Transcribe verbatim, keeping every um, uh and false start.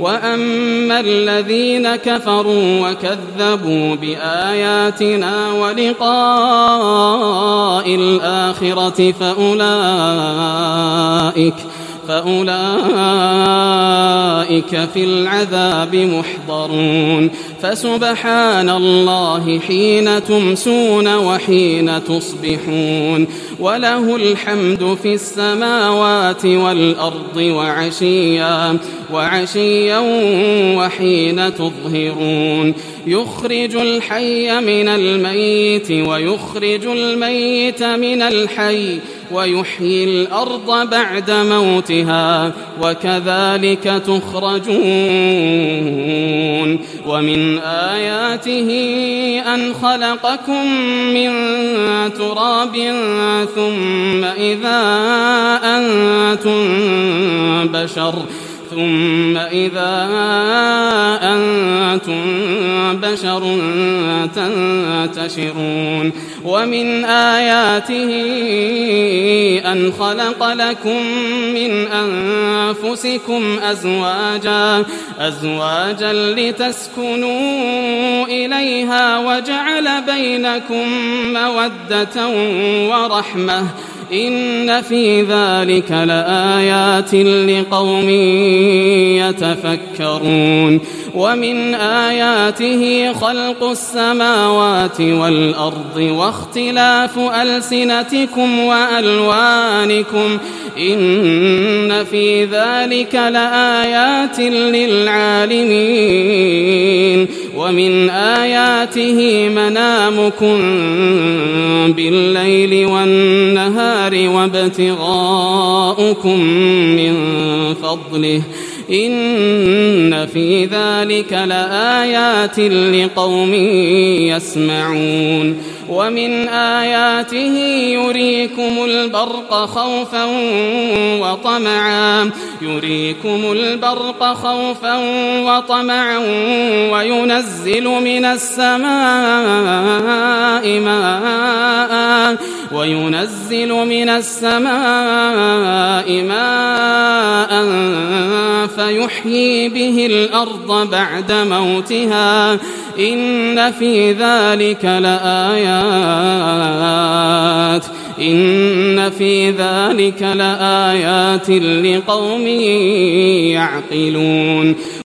وأما الذين كفروا وكذبوا بآياتنا ولقاء الآخرة فأولئك فأولئك في العذاب محضرون فسبحان الله حين تمسون وحين تصبحون وله الحمد في السماوات والأرض وعشيا وعشيا وحين تظهرون يخرج الحي من الميت ويخرج الميت من الحي ويحيي الأرض بعد موتها وكذلك تخرجون ومن آياته أن خلقكم من تراب ثم إذا أنتم بشر ثم إذا أنتم بشر تنتشرون ومن آياته أن خلق لكم من أنفسكم أزواجا أزواجا لتسكنوا إليها وجعل بينكم مودة ورحمة إن في ذلك لآيات لقوم يتفكرون ومن آياته خلق السماوات والأرض واختلاف ألسنتكم وألوانكم إن في ذلك لآيات للعالمين ومن آياته منامكم بالليل والنهار وابتغاؤكم من فضله إن في ذلك لآيات لقوم يسمعون ومن آياته يريكم البرق خوفا وطمعا يريكم البرق خوفا وطمعا وينزل من السماء ماء وينزل من السماء ماء فيحيي به الأرض بعد موتها إن في ذلك لآيات إن في ذلك لآيات لقوم يعقلون